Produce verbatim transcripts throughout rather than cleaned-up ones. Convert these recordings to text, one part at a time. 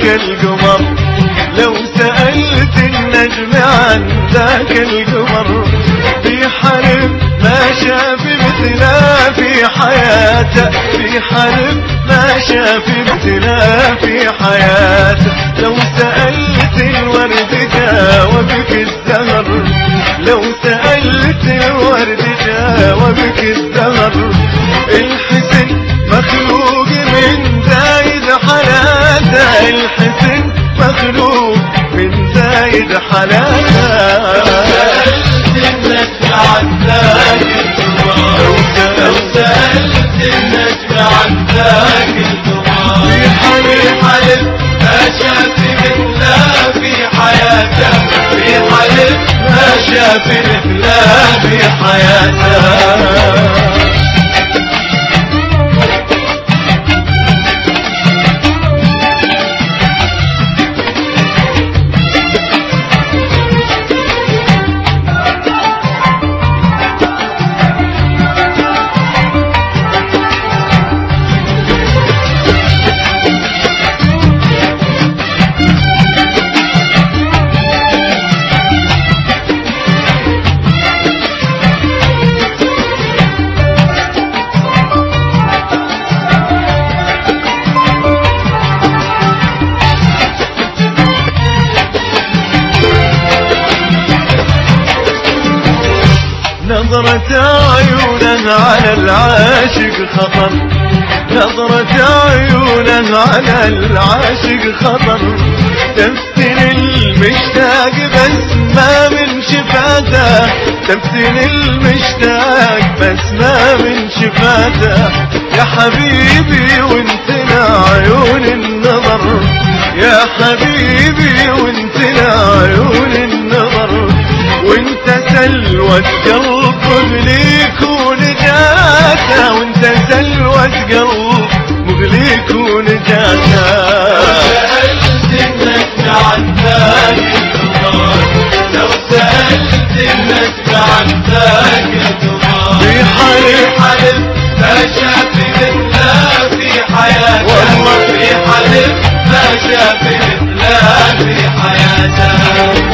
القمر، لو سألت النجم عن ذاك القمر في حلم ما شاف مثله في حياته، في حلم ما شاف مثله في حياته. لو سألت الورد جاوبك الزهر، لو سألت الورد جاوبك الزهر. الحسن مخلوق من زايد حلاته، الحسن مخلوق من زايد حلاته. لو سألت النجم عن ذاك القمر، لو سألت النجم عن ذاك القمر في حلم حلم ما شاف مثله في حياته، في حلم ما شاف مثله في حياته. نظرة عيونه على العاشق خطر، نظرة عيونه على العاشق خطر. تفتن المشتاق بس ما من شفاته، تفتن المشتاق بس ما من شفاته. يا حبيبي وانتنا عيون النظر، يا حبيبي وانتنا عيون النظر. وانت سلوى قلب مغليك ونجاته، وانت سلوى قلب مغليك ونجاته. لو سألت النجم عن ذاك القمر، لو سألت النجم عن ذاك القمر في حلم حلم ما شاف مثله في حياته، والله في حلم ما شاف مثله في حياته.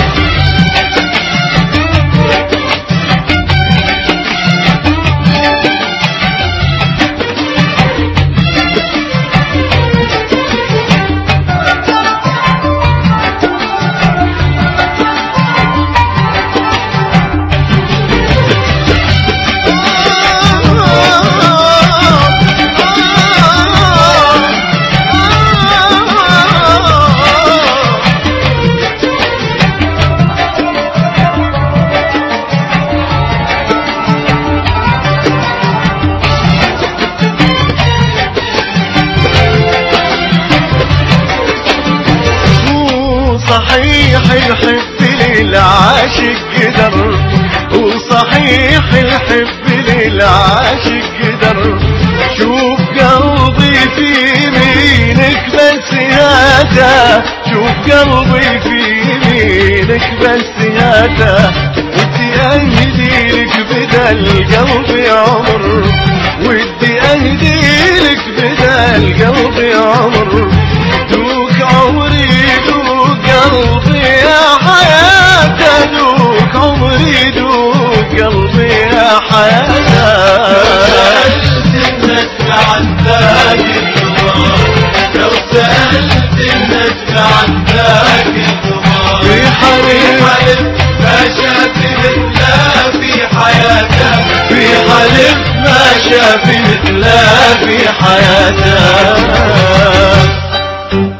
صحيح الحب للعاشق قدر، وصحيح الحب للعاشق قدر. شوف قلبي في يمينك بس هذا، شوف قلبي في يمينك بس هذا. ودي اهدي لك بدل قلبي عمر، ودي اهدي لك بدل قلبي عمر. دوك عمري دوك قلبي يا حياته، دوك عمري دوك قلبي يا حياته. لو سألت النجم عن ذاك القمر، لو سألت النجم عن ذاك القمر في حلم حلم ما شاف مثله في حياته، في حلم ما شاف مثله في حياته.